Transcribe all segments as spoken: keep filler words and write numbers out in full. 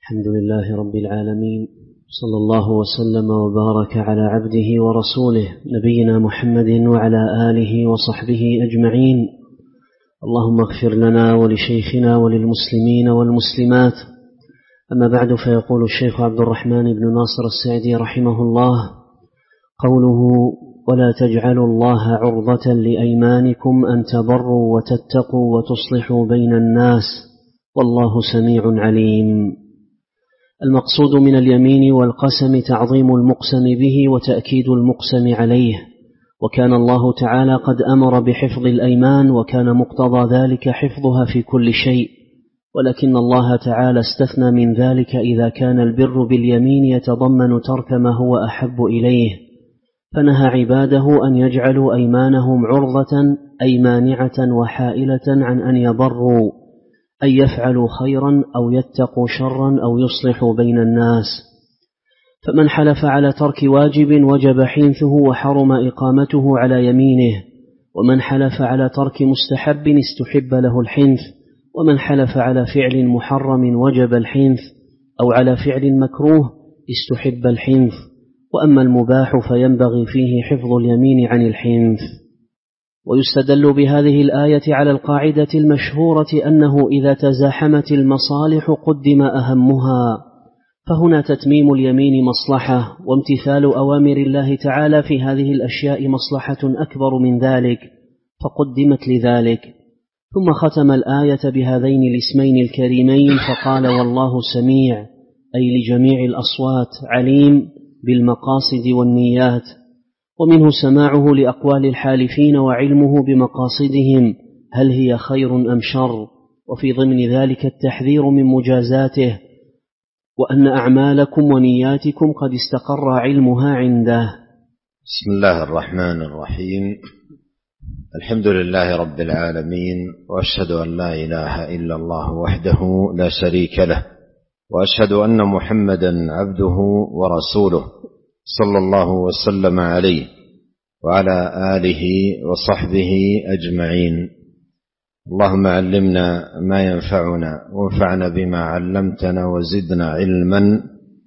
الحمد لله رب العالمين، صلى الله وسلم وبارك على عبده ورسوله نبينا محمد وعلى آله وصحبه أجمعين. اللهم اغفر لنا ولشيخنا وللمسلمين والمسلمات. أما بعد، فيقول الشيخ عبد الرحمن بن ناصر السعدي رحمه الله: قوله ولا تجعلوا الله عرضة لأيمانكم أن تبروا وتتقوا وتصلحوا بين الناس والله سميع عليم. المقصود من اليمين والقسم تعظيم المقسم به وتأكيد المقسم عليه، وكان الله تعالى قد أمر بحفظ الأيمان، وكان مقتضى ذلك حفظها في كل شيء، ولكن الله تعالى استثنى من ذلك إذا كان البر باليمين يتضمن ترك ما هو أحب إليه، فنهى عباده أن يجعلوا أيمانهم عرضة أي مانعة وحائلة عن أن يبروا، أن يفعلوا خيرا أو يتقوا شرا أو يصلحوا بين الناس. فمن حلف على ترك واجب وجب حنثه وحرم إقامته على يمينه، ومن حلف على ترك مستحب استحب له الحنث، ومن حلف على فعل محرم وجب الحنث، أو على فعل مكروه استحب الحنث. وأما المباح فينبغي فيه حفظ اليمين عن الحنث. ويستدل بهذه الآية على القاعدة المشهورة أنه إذا تزاحمت المصالح قدم أهمها، فهنا تتميم اليمين مصلحة، وامتثال أوامر الله تعالى في هذه الأشياء مصلحة أكبر من ذلك فقدمت لذلك. ثم ختم الآية بهذين الاسمين الكريمين فقال: والله سميع، أي لجميع الأصوات، عليم بالمقاصد والنيات، ومنه سماعه لأقوال الحالفين وعلمه بمقاصدهم هل هي خير أم شر، وفي ضمن ذلك التحذير من مجازاته، وأن أعمالكم ونياتكم قد استقر علمها عنده. بسم الله الرحمن الرحيم. الحمد لله رب العالمين، وأشهد أن لا إله إلا الله وحده لا شريك له، وأشهد أن محمدا عبده ورسوله صلى الله وسلم عليه وعلى آله وصحبه أجمعين. اللهم علمنا ما ينفعنا، وانفعنا بما علمتنا، وزدنا علما،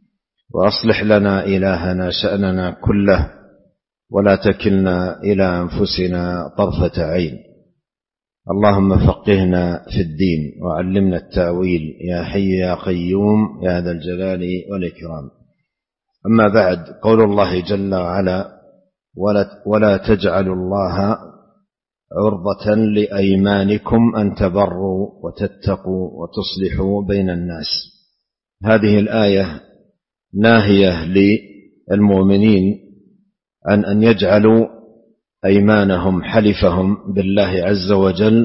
وأصلح لنا إلهنا شأننا كله، ولا تكلنا إلى أنفسنا طرفة عين. اللهم فقهنا في الدين وعلمنا التأويل يا حي يا قيوم يا ذا الجلال والإكرام. أما بعد، قول الله جل وعلا: ولا, ولا تجعلوا الله عرضة لأيمانكم أن تبروا وتتقوا وتصلحوا بين الناس. هذه الآية ناهية للمؤمنين عن أن يجعلوا أيمانهم حلفهم بالله عز وجل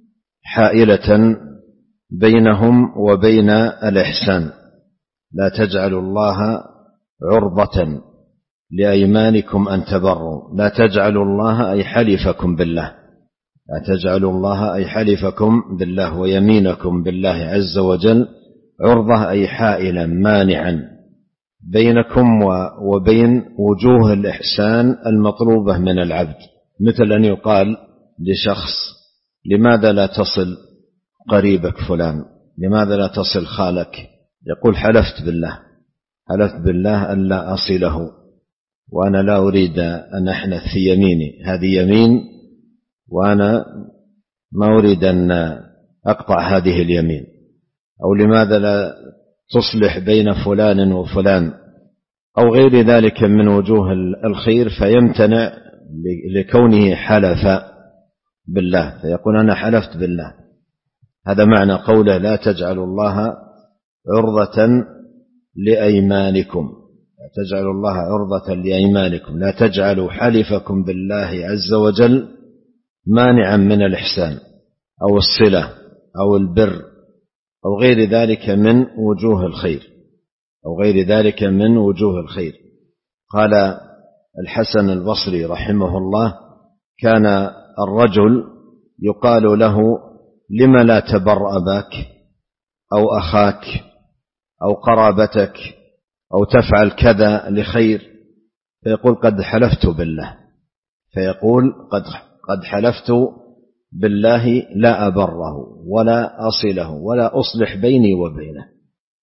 حائلة بينهم وبين الإحسان. لا تجعلوا الله عرضة لأيمانكم أن تبروا، لا تجعلوا الله أي حلفكم بالله، لا تجعلوا الله أي حلفكم بالله ويمينكم بالله عز وجل عرضة أي حائلا مانعا بينكم وبين وجوه الإحسان المطلوبة من العبد، مثل أن يقال لشخص: لماذا لا تصل قريبك فلان؟ لماذا لا تصل خالك؟ يقول: حلفت بالله، حلفت بالله أن لا أصله، وأنا لا أريد أن أحنث في يميني، هذه يمين وأنا ما أريد أن أقطع هذه اليمين. أو لماذا لا تصلح بين فلان وفلان، أو غير ذلك من وجوه الخير، فيمتنع لكونه حلف بالله، فيقول: أنا حلفت بالله. هذا معنى قوله: لا تجعلوا الله عرضة لأيمانكم، لا تجعلوا الله عرضة لأيمانكم، لا تجعلوا حلفكم بالله عز وجل مانعا من الإحسان أو الصلة أو البر أو غير ذلك من وجوه الخير أو غير ذلك من وجوه الخير. قال الحسن البصري رحمه الله: كان الرجل يقال له: لم لا تبر أباك أو أخاك أو قرابتك أو تفعل كذا لخير؟ فيقول: قد حلفت بالله، فيقول: قد قد حلفت بالله لا أبره ولا أصله ولا أصلح بيني وبينه،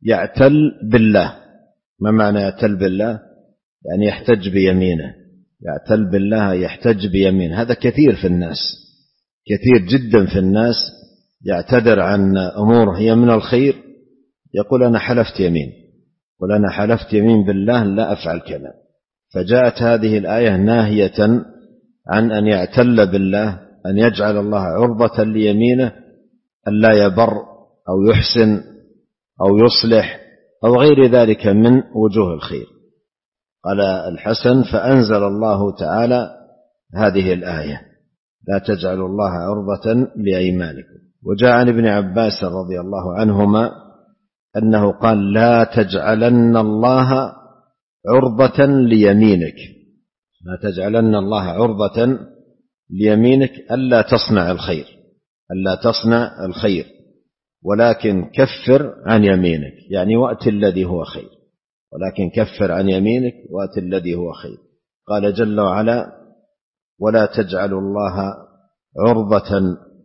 يعتل بالله. ما معنى يعتل بالله؟ يعني يحتج بيمينه. يعتل بالله يحتج بيمينه. هذا كثير في الناس، كثير جدا في الناس يعتذر عن أمور هي من الخير، يقول أنا حلفت يمين، يقول أنا حلفت يمين بالله لا أفعل كذا. فجاءت هذه الآية ناهية عن أن يعتل بالله، أن يجعل الله عرضة ليمينه، أن لا يبر أو يحسن أو يصلح أو غير ذلك من وجوه الخير. قال الحسن: فأنزل الله تعالى هذه الآية: لا تجعلوا الله عرضة لأيمانكم. وجاء عن ابن عباس رضي الله عنهما أنه قال: لا تجعلن الله عرضة ليمينك، لا تجعلن الله عرضة ليمينك، ألا تصنع الخير، ألا تصنع الخير، ولكن كفر عن يمينك، يعني وأت الذي هو خير، ولكن كفر عن يمينك وأت الذي هو خير. قال جل وعلا: ولا تجعلوا الله عرضة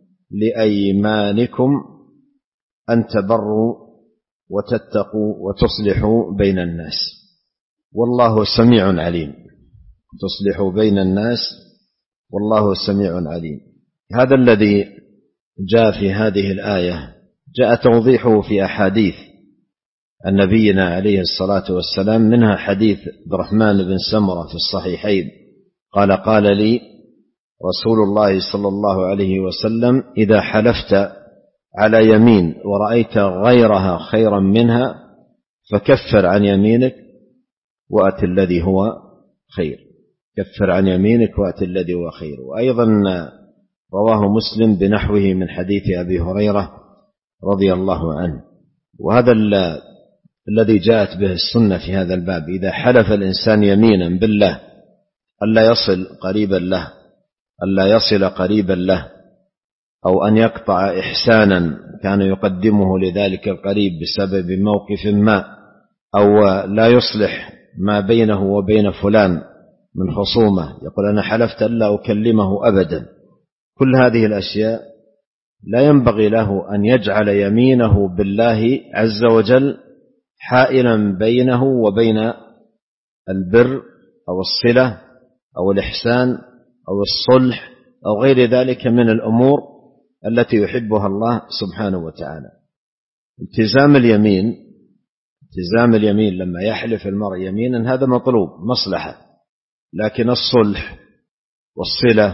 لأيمانكم أن تبروا وتتقوا وتصلحوا بين الناس والله سميع عليم. تصلحوا بين الناس والله سميع عليم. هذا الذي جاء في هذه الآية جاء توضيحه في أحاديث عن نبينا عليه الصلاة والسلام، منها حديث عبد الرحمن بن سمرة في الصحيحين قال: قال لي رسول الله صلى الله عليه وسلم: إذا حلفت على يمين ورأيت غيرها خيرا منها فكفر عن يمينك وأت الذي هو خير. كفر عن يمينك وأت الذي هو خير. وأيضا رواه مسلم بنحوه من حديث أبي هريرة رضي الله عنه. وهذا الذي جاءت به السنة في هذا الباب: إذا حلف الإنسان يمينا بالله ألا يصل قريبا له، ألا يصل قريبا له، أو أن يقطع إحسانا كان يقدمه لذلك القريب بسبب موقف ما، أو لا يصلح ما بينه وبين فلان من خصومة، يقول أنا حلفت ألا أكلمه أبدا. كل هذه الأشياء لا ينبغي له أن يجعل يمينه بالله عز وجل حائلا بينه وبين البر أو الصلة أو الإحسان أو الصلح أو غير ذلك من الأمور التي يحبها الله سبحانه وتعالى. التزام اليمين، التزام اليمين لما يحلف المرء يمينا هذا مطلوب مصلحة، لكن الصلح والصلة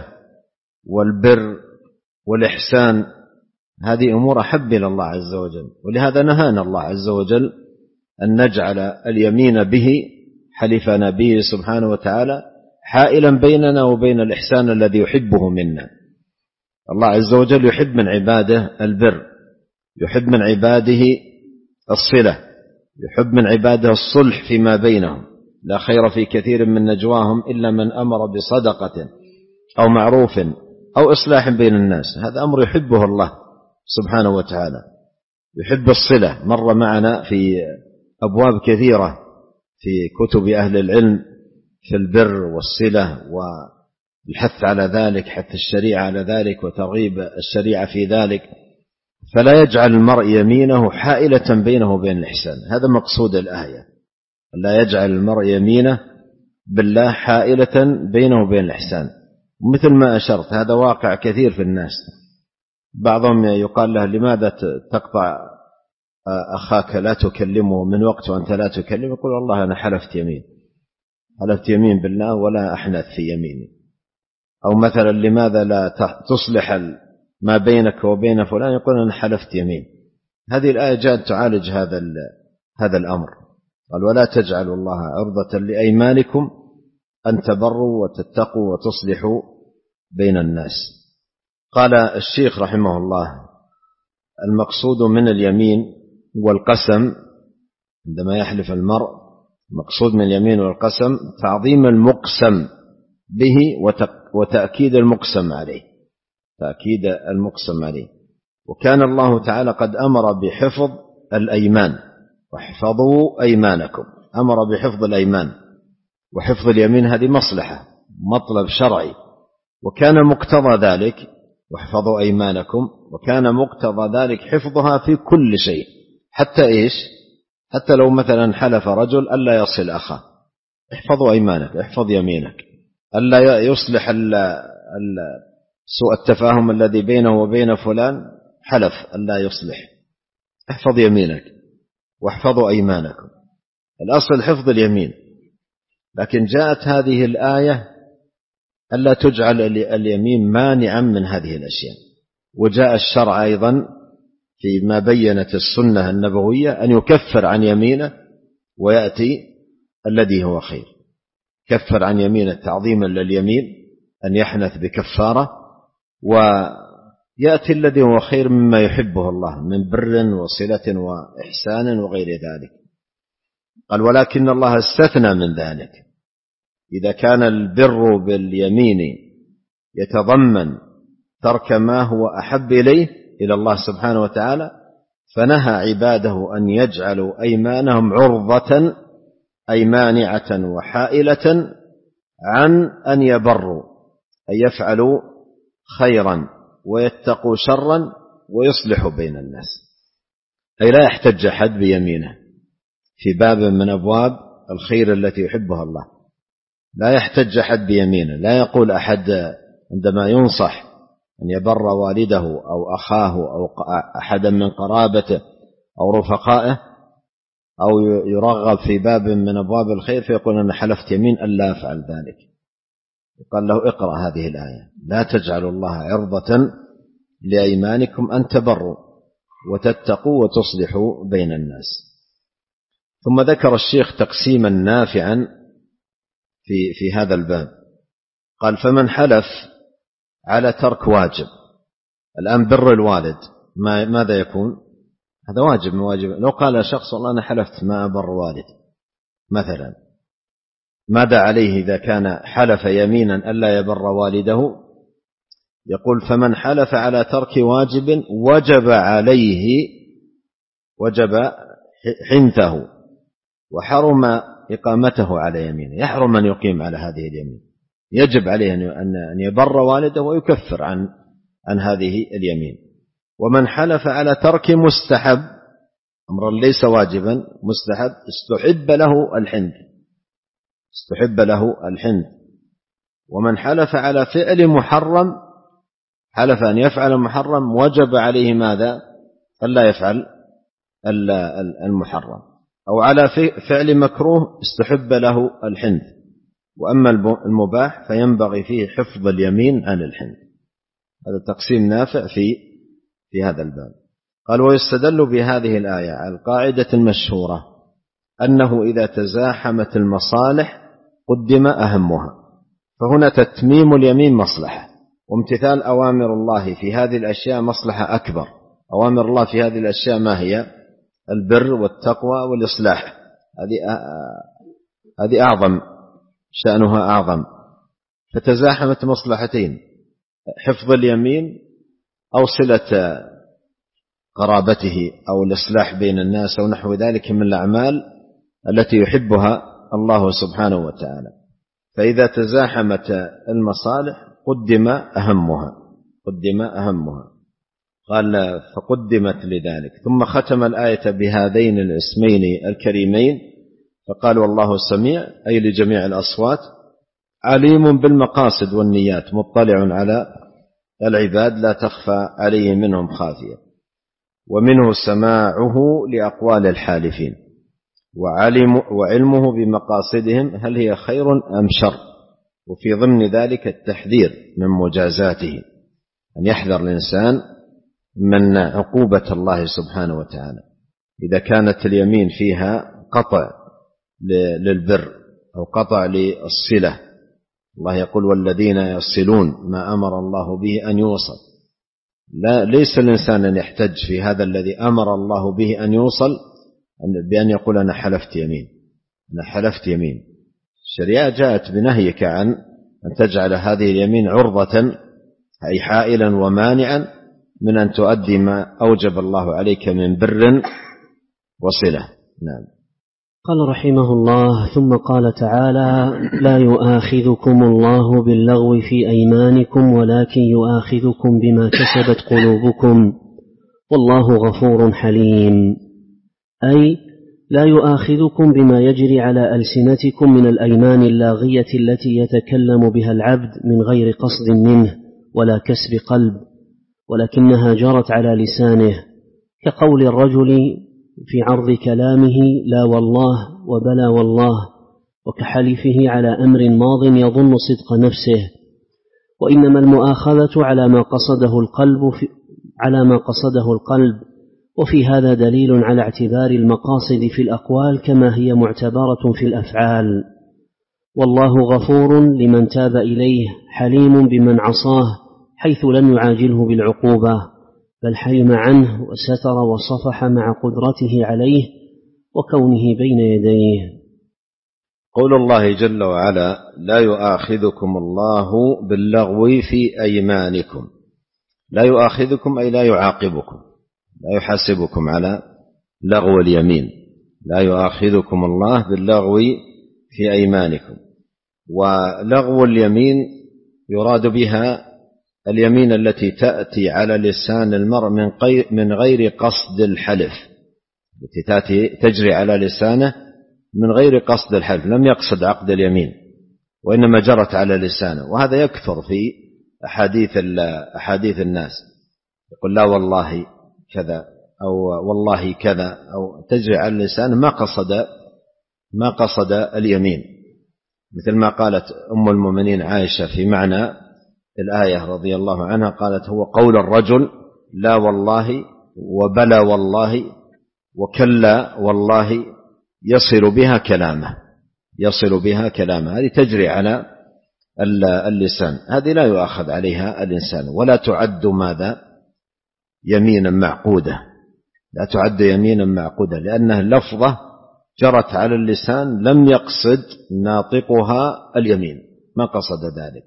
والبر والإحسان هذه أمور أحب إلى الله عز وجل. ولهذا نهانا الله عز وجل أن نجعل اليمين به، حلفنا به سبحانه وتعالى، حائلا بيننا وبين الإحسان الذي يحبه منا. الله عز وجل يحب من عباده البر، يحب من عباده الصلة، يحب من عباده الصلح فيما بينهم. لا خير في كثير من نجواهم إلا من أمر بصدقة أو معروف أو إصلاح بين الناس. هذا أمر يحبه الله سبحانه وتعالى. يحب الصلة، مر معنا في أبواب كثيرة في كتب أهل العلم في البر والصلة والحث على ذلك، حث الشريعة على ذلك وترغيب الشريعة في ذلك. فلا يجعل المرء يمينه حائلة بينه وبين الإحسان، هذا مقصود الآية. لا يجعل المرء يمينه بالله حائلة بينه وبين الإحسان. مثل ما أشرت هذا واقع كثير في الناس. بعضهم يقال له لماذا تقطع أخاك لا تكلمه من وقت وأنت لا تكلمه؟ يقول والله أنا حلفت يمين، حلفت يمين بالله ولا أحنث في يميني. أو مثلا لماذا لا تصلح ما بينك وبين فلان؟ يقول أنا حلفت يمين. هذه الآية جاءت تعالج هذا هذا الأمر. قال ولا تجعلوا الله عرضة لأيمانكم أن تبروا وتتقوا وتصلحوا بين الناس. قال الشيخ رحمه الله المقصود من اليمين والقسم عندما يحلف المرء، المقصود من اليمين والقسم تعظيم المقسم به وتأكيد المقسم عليه، تأكيد المقسم عليه. وكان الله تعالى قد أمر بحفظ الأيمان، واحفظوا أيمانكم، أمر بحفظ الأيمان وحفظ اليمين. هذه مصلحة، مطلب شرعي، وكان مقتضى ذلك واحفظوا أيمانكم، وكان مقتضى ذلك حفظها في كل شيء، حتى إيش؟ حتى لو مثلا حلف رجل ألا يصل أخاه، احفظوا أيمانك، احفظ يمينك، ألا يصلح سوء التفاهم الذي بينه وبين فلان، حلف ألا يصلح، احفظ يمينك واحفظوا أيمانكم. الأصل حفظ اليمين، لكن جاءت هذه الآية ألا تجعل اليمين مانعا من هذه الأشياء. وجاء الشرع أيضا فيما بينت السنة النبوية أن يكفر عن يمينه ويأتي الذي هو خير. كفر عن يمينه تعظيما لليمين أن يحنث بكفارة، ويأتي الذي هو خير مما يحبه الله من بر وصلة وإحسان وغير ذلك. قال ولكن الله استثنى من ذلك، إذا كان البر باليمين يتضمن ترك ما هو أحب إليه إلى الله سبحانه وتعالى، فنهى عباده أن يجعلوا أيمانهم عرضة أي مانعة وحائلة عن أن يبروا، أن يفعلوا خيرا ويتقوا شرا ويصلحوا بين الناس. أي لا يحتج أحد بيمينه في باب من أبواب الخير التي يحبها الله، لا يحتج أحد بيمينه. لا يقول أحد عندما ينصح أن يبر والده أو أخاه أو أحدا من قرابته أو رفقائه، أو يرغب في باب من أبواب الخير فيقول أنا حلفت يمين ألا أفعل ذلك. قال له اقرأ هذه الآية، لا تجعلوا الله عرضة لأيمانكم أن تبروا وتتقوا وتصلحوا بين الناس. ثم ذكر الشيخ تقسيما نافعا في, في هذا الباب. قال فمن حلف على ترك واجب، الآن بر الوالد ما ماذا يكون؟ هذا واجب من واجب. لو قال شخص والله أنا حلفت ما أبر والد مثلا، ماذا عليه إذا كان حلف يمينا ألا يبر والده؟ يقول فمن حلف على ترك واجب وجب عليه وجب حنثه وحرم إقامته على يمينه، يحرم أن يقيم على هذه اليمين، يجب عليه أن يبر والده ويكفر عن عن هذه اليمين. ومن حلف على ترك مستحب، أمر ليس واجبا، مستحب، استحب له الحنث، استحب له الحنث. ومن حلف على فعل محرم، حلف أن يفعل محرم، وجب عليه ماذا؟ ألا يفعل المحرم. أو على فعل مكروه استحب له الحنث. وأما المباح فينبغي فيه حفظ اليمين عن الحنث. هذا تقسيم نافع في في هذا الباب. قال ويستدل بهذه الآية على القاعدة المشهورة أنه إذا تزاحمت المصالح قدم أهمها، فهنا تتميم اليمين مصلحة، وامتثال أوامر الله في هذه الأشياء مصلحة أكبر. أوامر الله في هذه الأشياء ما هي؟ البر والتقوى والإصلاح، هذه هذه أعظم، شأنها أعظم. فتزاحمت مصلحتين، حفظ اليمين أو صلة قرابته أو الإصلاح بين الناس أو نحو ذلك من الأعمال التي يحبها الله سبحانه وتعالى. فإذا تزاحمت المصالح قدم أهمها، قدم أهمها. قال فقدمت لذلك. ثم ختم الآية بهذين الاسمين الكريمين فقال والله سميع أي لجميع الأصوات، عليم بالمقاصد والنيات، مطلع على العباد لا تخفى عليه منهم خافية. ومنه سماعه لأقوال الحالفين، وعلم وعلمه بمقاصدهم هل هي خير أم شر، وفي ضمن ذلك التحذير من مجازاته، أن يحذر الإنسان من عقوبة الله سبحانه وتعالى إذا كانت اليمين فيها قطع للبر أو قطع للصلة. الله يقول والذين يصلون ما أمر الله به أن يوصل. لا ليس الإنسان أن يحتج في هذا الذي أمر الله به أن يوصل بأن يقول أنا حلفت يمين، أنا حلفت يمين. الشريعة جاءت بنهيك عن أن تجعل هذه اليمين عرضة أي حائلا ومانعا من أن تؤدي ما أوجب الله عليك من بر وصلة. نعم. قال رحمه الله ثم قال تعالى لا يؤاخذكم الله باللغو في أيمانكم ولكن يؤاخذكم بما كسبت قلوبكم والله غفور حليم. أي لا يؤاخذكم بما يجري على ألسنتكم من الأيمان اللاغية التي يتكلم بها العبد من غير قصد منه ولا كسب قلب، ولكنها جرت على لسانه، كقول الرجل في عرض كلامه لا والله وبلا والله، وكحلفه على أمر ماض يظن صدق نفسه. وإنما المؤاخذة على ما قصده القلب في على ما قصده القلب، وفي هذا دليل على اعتبار المقاصد في الأقوال كما هي معتبرة في الأفعال. والله غفور لمن تاب إليه حليم بمن عصاه، حيث لم يعاجله بالعقوبة بل حلم عنه وستر وصفح مع قدرته عليه وكونه بين يديه. قول الله جل وعلا لا يؤاخذكم الله باللغو في أيمانكم، لا يؤاخذكم أي لا يعاقبكم، لا يحاسبكم على لغو اليمين، لا يؤاخذكم الله باللغو في أيمانكم. ولغو اليمين يراد بها اليمين التي تأتي على لسان المرء من غير قصد الحلف، التي تأتي تجري على لسانه من غير قصد الحلف، لم يقصد عقد اليمين وإنما جرت على لسانه. وهذا يكثر في أحاديث أحاديث الناس، يقول لا والله كذا أو والله كذا، أو تجري على لسانه ما قصد ما قصد اليمين، مثل ما قالت أم المؤمنين عائشة في معنى الآية رضي الله عنها، قالت هو قول الرجل لا والله وبلا والله وكلا والله يصل بها كلامه، يصل بها كلامه، هذه تجري على اللسان، هذه لا يؤاخذ عليها الإنسان، ولا تعد ماذا يمينا معقودة، لا تعد يمينا معقودة، لأنها لفظة جرت على اللسان لم يقصد ناطقها اليمين، ما قصد ذلك.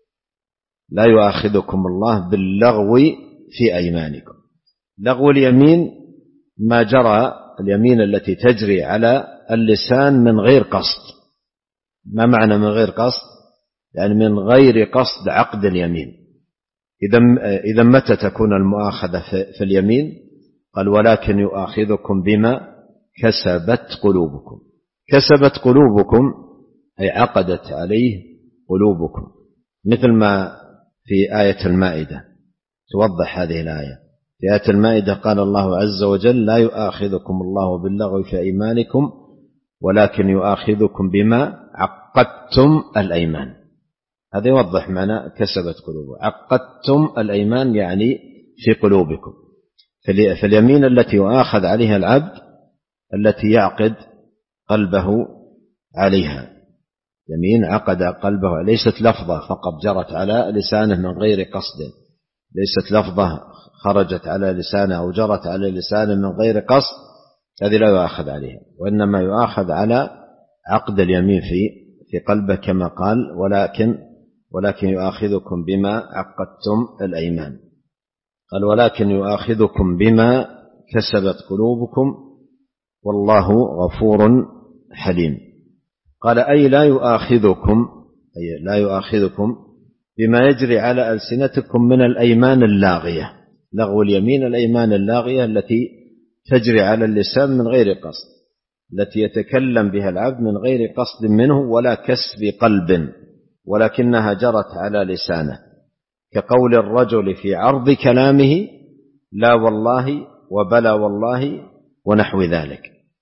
لا يؤاخذكم الله باللغو في أيمانكم. لغو اليمين ما جرى اليمين التي تجري على اللسان من غير قصد. ما معنى من غير قصد؟ يعني من غير قصد عقد اليمين. إذا إذا متى تكون المؤاخذة في اليمين؟ قال ولكن يؤاخذكم بما كسبت قلوبكم. كسبت قلوبكم أي عقدت عليه قلوبكم، مثل ما في آية المائدة توضح هذه الآية. في آية المائدة قال الله عز وجل لا يؤاخذكم الله باللغو في أيمانكم ولكن يؤاخذكم بما عقدتم الأيمان. هذا يوضح معنى كسبت قلوبكم. عقدتم الأيمان يعني في قلوبكم. فاليمين التي يؤاخذ عليها العبد التي يعقد قلبه عليها، يمين عقد قلبه، ليست لفظة فقط جرت على لسانه من غير قصد، ليست لفظة خرجت على لسانه أو جرت على لسانه من غير قصد، هذه لا يؤاخذ عليها، وإنما يؤاخذ على عقد اليمين في في قلبه كما قال ولكن ولكن يؤاخذكم بما عقدتم الأيمان. قال ولكن يؤاخذكم بما كسبت قلوبكم والله غفور حليم. قال أي لا يؤاخذكم أي لا يؤاخذكم بما يجري على ألسنتكم من الأيمان اللاغية. لغو اليمين الأيمان اللاغية التي تجري على اللسان من غير قصد، التي يتكلم بها العبد من غير قصد منه ولا كسب قلب، ولكنها جرت على لسانه، كقول الرجل في عرض كلامه لا والله وبلا والله ونحو ذلك.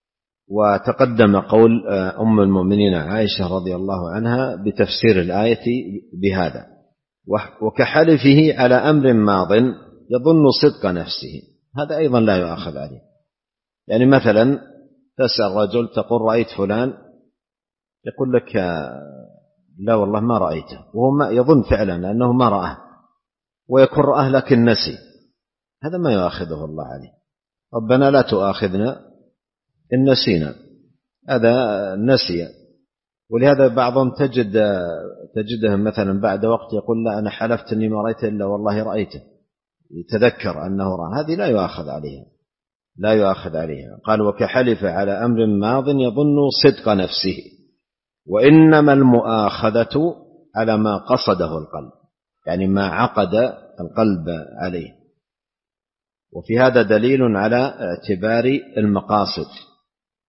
وتقدم قول أم المؤمنين عائشة رضي الله عنها بتفسير الآية بهذا، وكحلفه على أمر ماض يظن صدق نفسه، هذا أيضا لا يؤاخذ عليه. يعني مثلا تسأل رجل تقول رأيت فلان، يقول لك لا والله ما رأيته، وهو ما يظن فعلا أنه ما رأه، ويكون رأه لكن نسي، هذا ما يؤاخذه الله عليه. ربنا لا تؤاخذنا إن نسينا، هذا نسي. ولهذا بعضهم تجد تجده مثلا بعد وقت يقول لا أنا حلفت أني ما رأيته إلا والله رأيته، يتذكر أنه رأى، هذه لا يؤاخذ عليها، لا يؤاخذ عليها. قال وكحلف على أمر ماض يظن صدق نفسه، وإنما المؤاخذة على ما قصده القلب، يعني ما عقد القلب عليه. وفي هذا دليل على اعتبار المقاصد،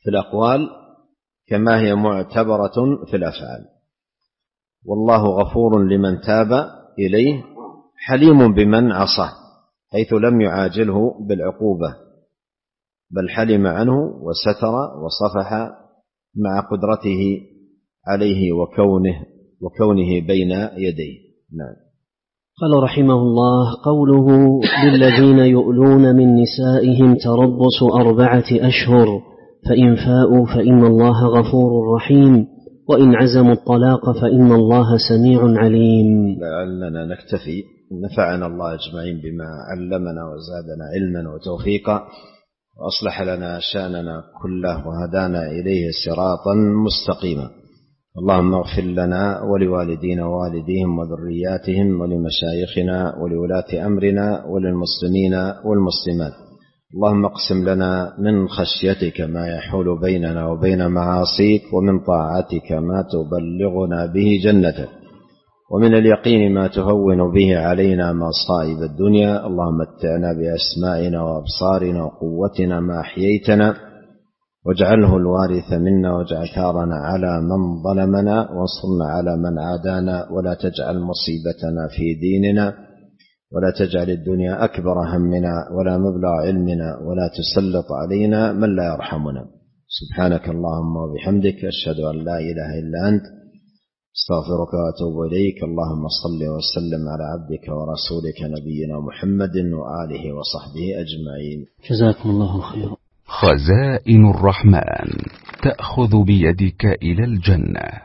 في الأقوال كما هي معتبرة في الأفعال. والله غفور لمن تاب إليه حليم بمن عصاه، حيث لم يعاجله بالعقوبة بل حلم عنه وستر وصفح مع قدرته عليه وكونه وكونه بين يديه. نعم. قال رحمه الله: قوله للذين يؤلون من نسائهم تربص أربعة أشهر فإن فاءوا فإن الله غفور رحيم وإن عزموا الطلاق فإن الله سميع عليم. لعلنا نكتفي. نفعنا الله أجمعين بما علمنا وزادنا علما وتوفيقا وأصلح لنا شأننا كله وهدانا إليه صراطا مستقيما. اللهم اغفر لنا ولوالدينا ووالديهم وذرياتهم ولمشايخنا ولولاة أمرنا وللمسلمين والمسلمات. اللهم اقسم لنا من خشيتك ما يحول بيننا وبين معاصيك، ومن طاعتك ما تبلغنا به جنتك، ومن اليقين ما تهون به علينا مصائب الدنيا. اللهم متعنا بأسمائنا وأبصارنا وقوتنا ما أحييتنا، واجعله الوارث منا، واجعل ثارنا على من ظلمنا، وانصرنا على من عادانا، ولا تجعل مصيبتنا في ديننا، ولا تجعل الدنيا أكبر همنا ولا مبلغ علمنا، ولا تسلط علينا من لا يرحمنا. سبحانك اللهم وبحمدك، أشهد أن لا إله إلا أنت، استغفرك وأتوب إليك. اللهم صل وسلم على عبدك ورسولك نبينا محمد وآله وصحبه أجمعين. جزاكم الله خيرا. خزائن الرحمن تأخذ بيدك إلى الجنة.